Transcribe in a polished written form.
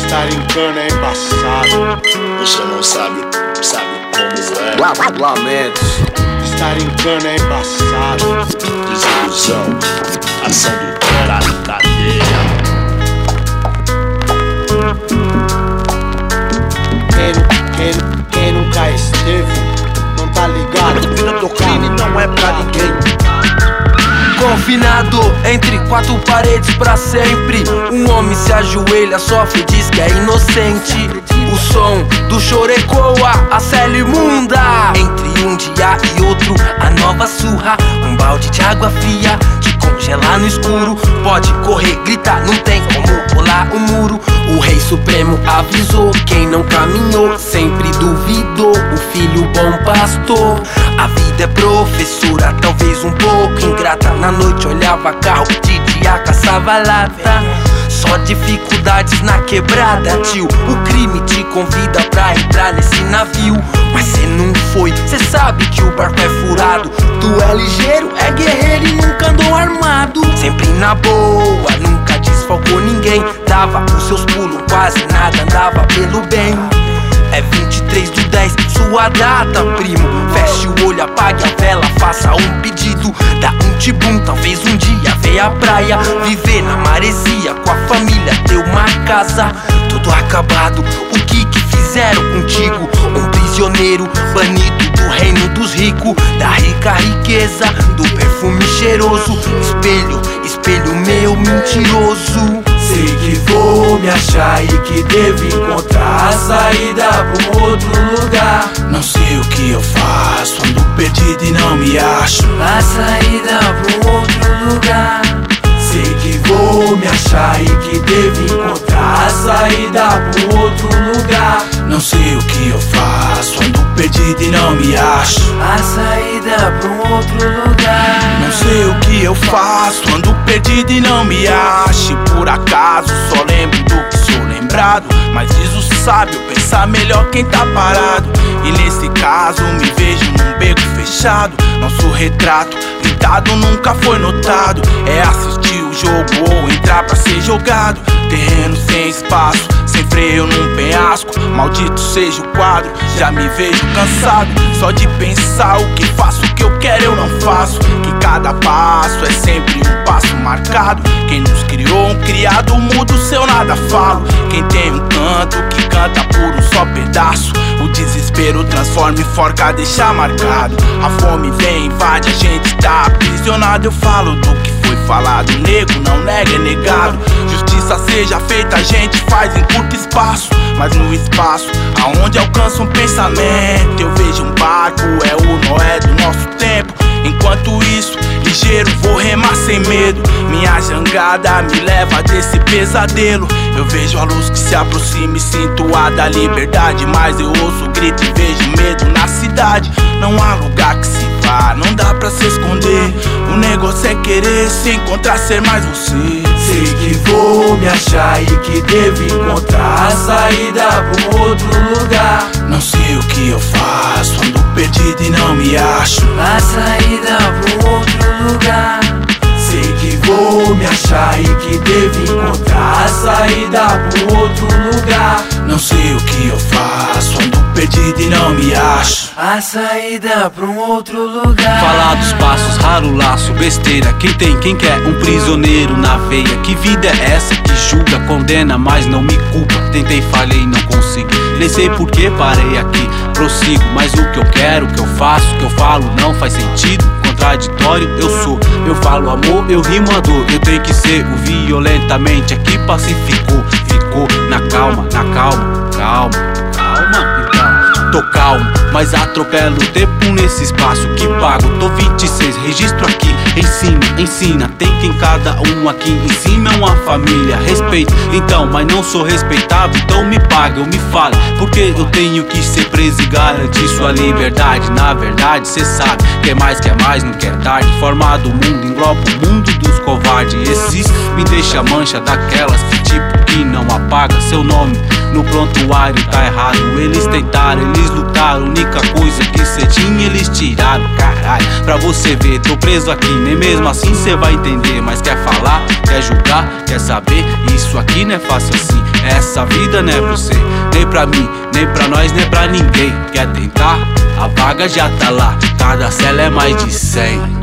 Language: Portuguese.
Estar em cana é embaçado. Você não sabe como é. Lamento. Estar em cana é embaçado. Desilusão, ação do cara na cadeia. Quem nunca esteve, não tá ligado. Vida do crime não é pra ninguém. Confinado entre quatro paredes pra sempre, um homem se ajoelha, sofre, diz que é inocente. O som do choro ecoa, a cela imunda. Entre um dia e outro, a nova surra. Um balde de água fria, te congela no escuro. Pode correr, gritar, não tem como pular o muro. O rei supremo avisou, quem não caminhou sempre duvidou. O filho bom pastor. A vida é professora, talvez um pouco ingrata. Na noite olhava carro, de dia caçava lata. Só dificuldades na quebrada, tio. O crime te convida pra entrar nesse navio, mas cê não foi, cê sabe que o barco é furado. Tu é ligeiro, é guerreiro e nunca andou armado. Sempre na boa, nunca desfalcou ninguém. Dava os seus pulos, quase nada, andava pelo bem. É 23/10, sua data, primo. Feche o olho, apague a vela, faça um pedido. Dá um tibum, talvez um dia venha à praia. Viver na maresia, com a família, ter uma casa. Tudo acabado, o que fizeram contigo? Um prisioneiro, banido do reino dos ricos. Da rica riqueza, do perfume cheiroso. Espelho, espelho meu mentiroso. Sei que vou me achar e que devo encontrar a saída pra um outro lugar. Não sei o que eu faço, ando perdido e não me acho. A saída pra um outro lugar. Sei que vou me achar e que devo encontrar a saída pra um outro lugar. Não sei o que eu faço, ando perdido e não me acho. A saída pra um outro lugar. Não sei o que eu faço, ando perdido e não me acho. Por acaso só lembro do que sou lembrado, mas diz o sábio, pensar melhor quem tá parado. E nesse caso me vejo num beco fechado. Nosso retrato pintado nunca foi notado. É assistir o jogo ou entrar pra ser jogado. Terreno sem espaço, sem freio num penhasco. Maldito seja o quadro, já me vejo cansado. Só de pensar o que faço, o que eu quero eu não faço. Que cada passo é sempre um passo marcado. Quem nos criou, um criado mudo, seu nada falo. Quem tem um canto que canta por um só pedaço. O desespero transforma em forca, deixa marcado. A fome vem, invade, a gente tá aprisionado. Eu falo do que foi falado, nego não nega, é negado. Justiça seja feita, a gente faz em curto espaço. Mas no espaço, aonde alcança um pensamento, eu vejo um barco, é o Noé do nosso tempo. Enquanto isso, ligeiro vou remar sem medo. Minha jangada me leva desse pesadelo. Eu vejo a luz que se aproxima e sinto a da liberdade. Mas eu ouço o grito e vejo medo na cidade. Não há lugar que se vá, não dá pra se esconder. O negócio é querer se encontrar, ser mais você. Sei que vou me achar e que devo encontrar a saída pra um outro lugar. Não sei o que eu faço, ando perdido e não me acho. A saída pra um outro lugar. Sei que vou me achar e que devo encontrar a saída pra um outro lugar. Não sei o que eu faço, ando perdido e não me acho. A saída pra um outro lugar. Falar dos passos, raro laço, besteira. Quem tem, quem quer, um prisioneiro na veia. Que vida é essa que julga, condena, mas não me culpa. Tentei, falhei, não consegui. Nem sei por que parei aqui, prossigo. Mas o que eu quero, o que eu faço, o que eu falo não faz sentido. Contraditório eu sou, eu falo amor, eu rimo a dor. Eu tenho que ser o violentamente aqui pacificou. Ficou na calma, calma então. Tô calmo, mas atropelo o tempo nesse espaço que pago. Tô 26, registro aqui, ensina. Tem quem cada um aqui em cima é uma família. Respeito, então, mas não sou respeitável. Então me paga, eu me falo, porque eu tenho que ser preso e garantir sua liberdade. Na verdade, cê sabe, quer mais, não quer tarde. Formado o mundo, engloba o mundo dos covardes. Esses me deixa mancha daquelas que tipo que não apaga seu nome. No prontuário tá errado, eles tentaram, eles lutaram. Única coisa que cê tinha, eles tiraram. Caralho, pra você ver, tô preso aqui, nem mesmo assim cê vai entender. Mas quer falar, quer julgar, quer saber, isso aqui não é fácil assim. Essa vida não é pra você, nem pra mim, nem pra nós, nem pra ninguém. Quer tentar? A vaga já tá lá, cada cela é mais de 100.